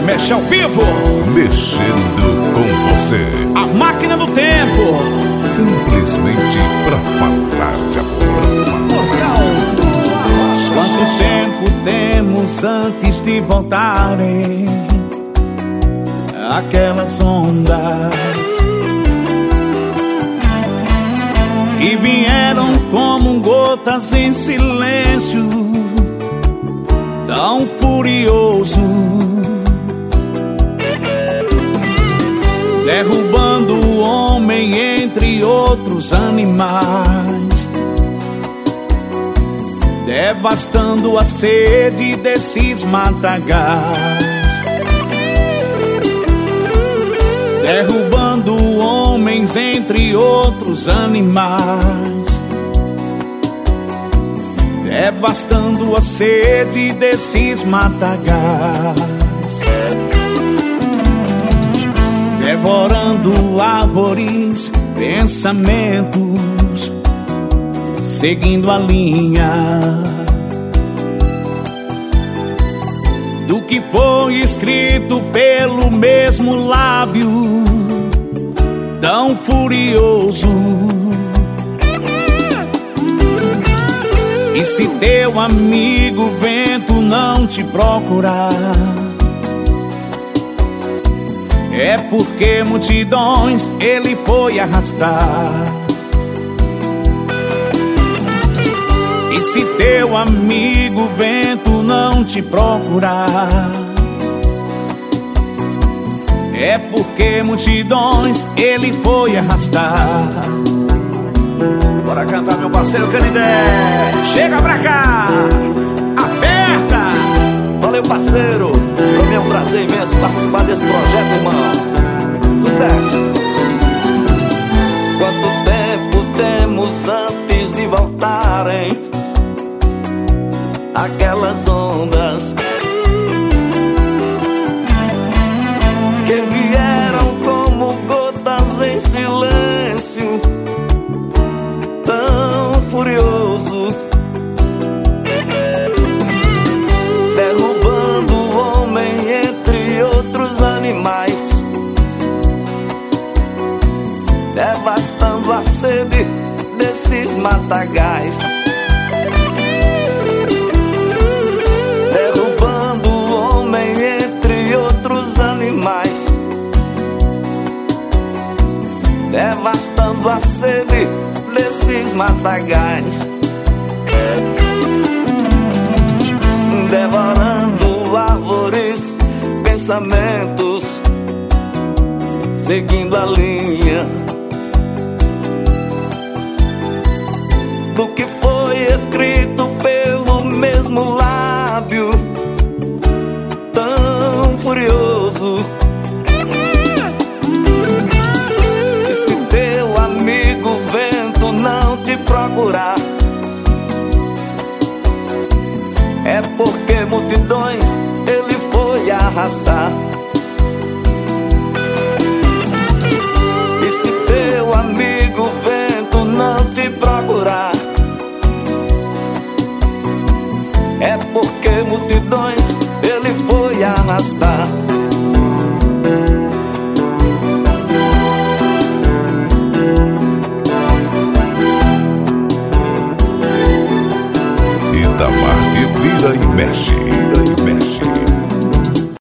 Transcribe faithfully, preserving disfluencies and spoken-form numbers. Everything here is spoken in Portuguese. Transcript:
Mexe ao vivo, mexendo com você. a máquina do tempo. Simplesmente pra falar de amor. Quanto tempo temos antes de voltarem aquelas ondas que vieram como gotas em silêncio, tão furioso, derrubando o homem entre outros animais, devastando a sede desses matagais, derrubando homens entre outros animais, devastando a sede desses matagais, devorando árvores, pensamentos, seguindo a linha do que foi escrito pelo mesmo lábio tão furioso. E se teu amigo vento não te procurar, é porque multidões ele foi arrastar. E se teu amigo vento não te procurar, é porque multidões ele foi arrastar. Bora cantar, meu parceiro Canindé. Chega pra cá, aperta. Valeu, parceiro. Pra mim é um prazer imenso participar desse projeto, irmão. Sucesso. Quanto tempo temos antes de voltarem aquelas ondas que vieram como gotas em silêncio, tão furioso, derrubando o homem entre outros animais, devastando a sede desses matagais, derrubando o homem entre outros animais, devastando a sede desses matagais, devorando árvores, pensamentos, seguindo a linha do que foi escrito pelo mesmo lábio tão furioso. E se teu amigo vento não te procurar, é porque multidões ele foi arrastar. E se teu amigo vento não te procurar, é porque multidões ele foi arrastar. Itamar de Vira e Mexe.